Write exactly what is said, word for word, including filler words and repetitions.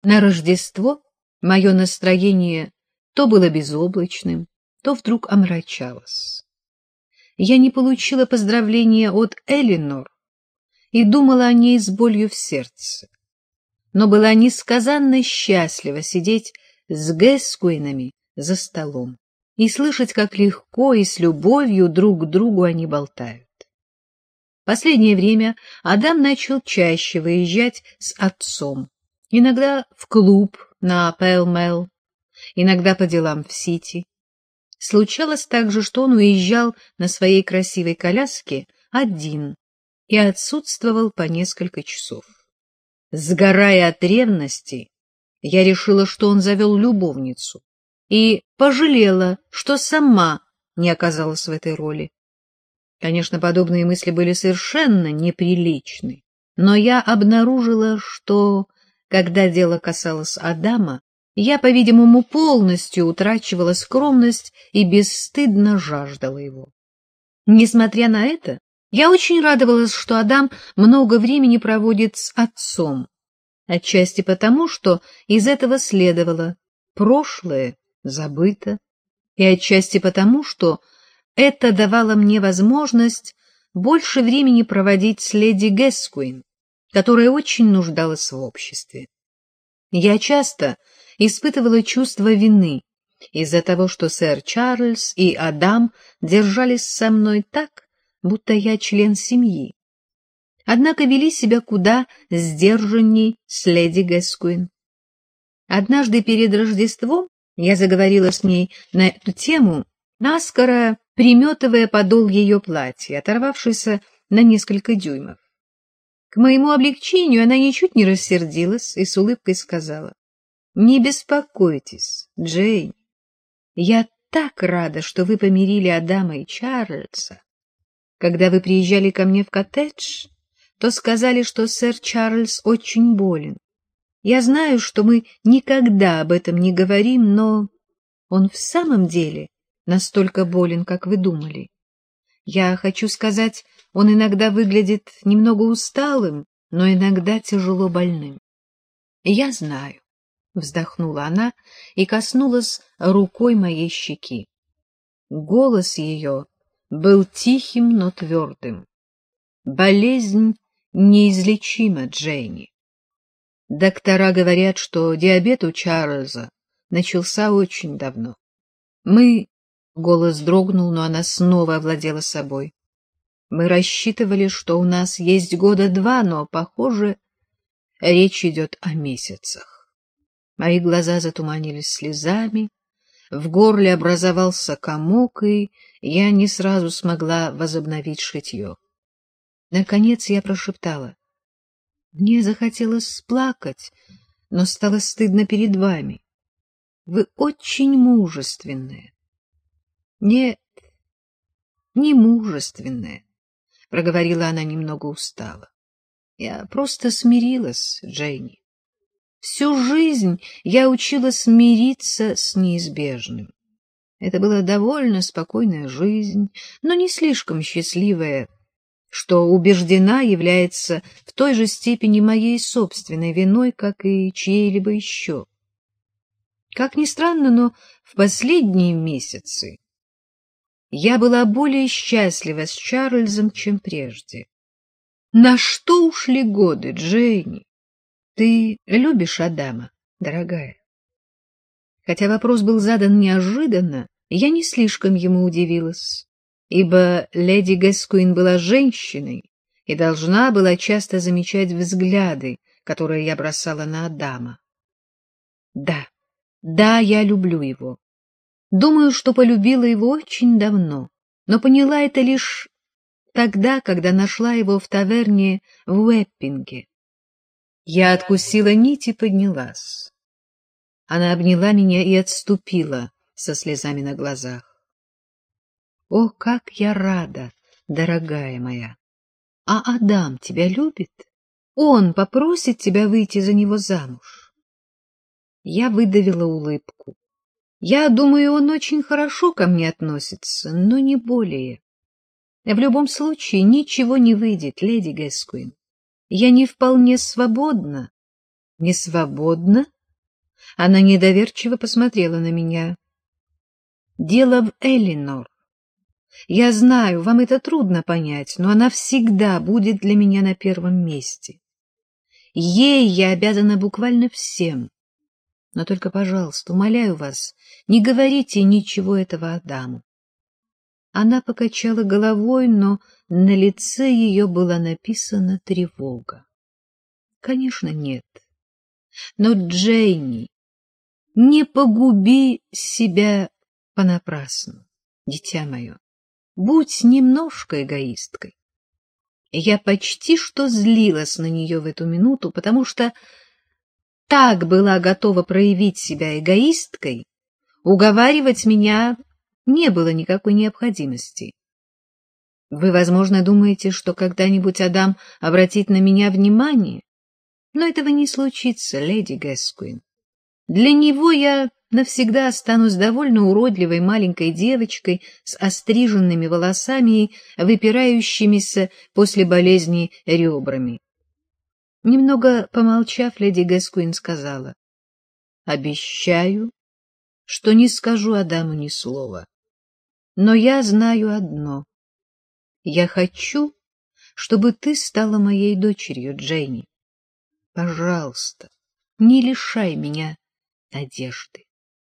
На Рождество мое настроение то было безоблачным, то вдруг омрачалось. Я не получила поздравления от Элинор и думала о ней с болью в сердце, но была несказанно счастлива сидеть с Гэскуинами за столом и слышать, как легко и с любовью друг к другу они болтают. Последнее время Адам начал чаще выезжать с отцом, иногда в клуб на Пэл-Мэл, иногда по делам в Сити. Случалось также, что он уезжал на своей красивой коляске один и отсутствовал по несколько часов. Сгорая от ревности, я решила, что он завел любовницу, и пожалела, что сама не оказалась в этой роли. Конечно, подобные мысли были совершенно неприличны, но я обнаружила, что, когда дело касалось Адама, я, по-видимому, полностью утрачивала скромность и бесстыдно жаждала его. Несмотря на это, я очень радовалась, что Адам много времени проводит с отцом, отчасти потому, что из этого следовало: прошлое забыто, и отчасти потому, что это давало мне возможность больше времени проводить с леди Гэскуин, которая очень нуждалась в обществе. Я часто испытывала чувство вины из-за того, что сэр Чарльз и Адам держались со мной так, будто я член семьи, однако вели себя куда сдержанней с леди Гэскуин. Однажды перед Рождеством я заговорила с ней на эту тему, наскоро приметывая подол ее платья, оторвавшийся на несколько дюймов. К моему облегчению она ничуть не рассердилась и с улыбкой сказала: «Не беспокойтесь, Джейн, я так рада, что вы помирили Адама и Чарльза. Когда вы приезжали ко мне в коттедж, то сказали, что сэр Чарльз очень болен. Я знаю, что мы никогда об этом не говорим, но он в самом деле настолько болен, как вы думали. Я хочу сказать, он иногда выглядит немного усталым, но иногда тяжело больным». «Я знаю», — вздохнула она и коснулась рукой моей щеки. Голос ее был тихим, но твердым. «Болезнь неизлечима, Джейни. Доктора говорят, что диабет у Чарльза начался очень давно. Мы...» Голос дрогнул, но она снова овладела собой. «Мы рассчитывали, что у нас есть года два, но, похоже, речь идет о месяцах». Мои глаза затуманились слезами, в горле образовался комок, и я не сразу смогла возобновить шитье. Наконец я прошептала: «Мне захотелось плакать, но стало стыдно перед вами. Вы очень мужественная». «Нет, не мужественная», — проговорила она немного устало. «Я просто смирилась, Джейни. Всю жизнь я училась смириться с неизбежным. Это была довольно спокойная жизнь, но не слишком счастливая, что, убеждена, является в той же степени моей собственной виной, как и чьей-либо еще. Как ни странно, но в последние месяцы я была более счастлива с Чарльзом, чем прежде. На что ушли годы, Джейни? Ты любишь Адама, дорогая?» Хотя вопрос был задан неожиданно, я не слишком ему удивилась, ибо леди Гэскуин была женщиной и должна была часто замечать взгляды, которые я бросала на Адама. «Да, да, я люблю его. Думаю, что полюбила его очень давно, но поняла это лишь тогда, когда нашла его в таверне в Уэппинге». Я откусила нить и поднялась. Она обняла меня и отступила со слезами на глазах. «О, как я рада, дорогая моя! А Адам тебя любит? Он попросит тебя выйти за него замуж?» Я выдавила улыбку. «Я думаю, он очень хорошо ко мне относится, но не более. В любом случае ничего не выйдет, леди Гэскуин. Я не вполне свободна, Не свободна? Она недоверчиво посмотрела на меня. Дело в Элинор. Я знаю, вам это трудно понять, но она всегда будет для меня на первом месте. Ей я обязана буквально всем. Но только, пожалуйста, умоляю вас, не говорите ничего этого Адаму. Она покачала головой, но на лице ее была написана тревога. Конечно, нет. Но, Дженни, не погуби себя понапрасну, дитя мое. Будь немножко эгоисткой. Я почти что злилась на нее в эту минуту, потому что так была готова проявить себя эгоисткой, уговаривать меня не было никакой необходимости. Вы, возможно, думаете, что когда-нибудь Адам обратит на меня внимание, но этого не случится, леди Гэскуин. Для него я навсегда останусь довольно уродливой маленькой девочкой с остриженными волосами и выпирающимися после болезни ребрами. Немного помолчав, леди Гэскуин сказала: — Обещаю, что не скажу Адаму ни слова. Но я знаю одно. Я хочу, чтобы ты стала моей дочерью, Дженни. Пожалуйста, не лишай меня надежды.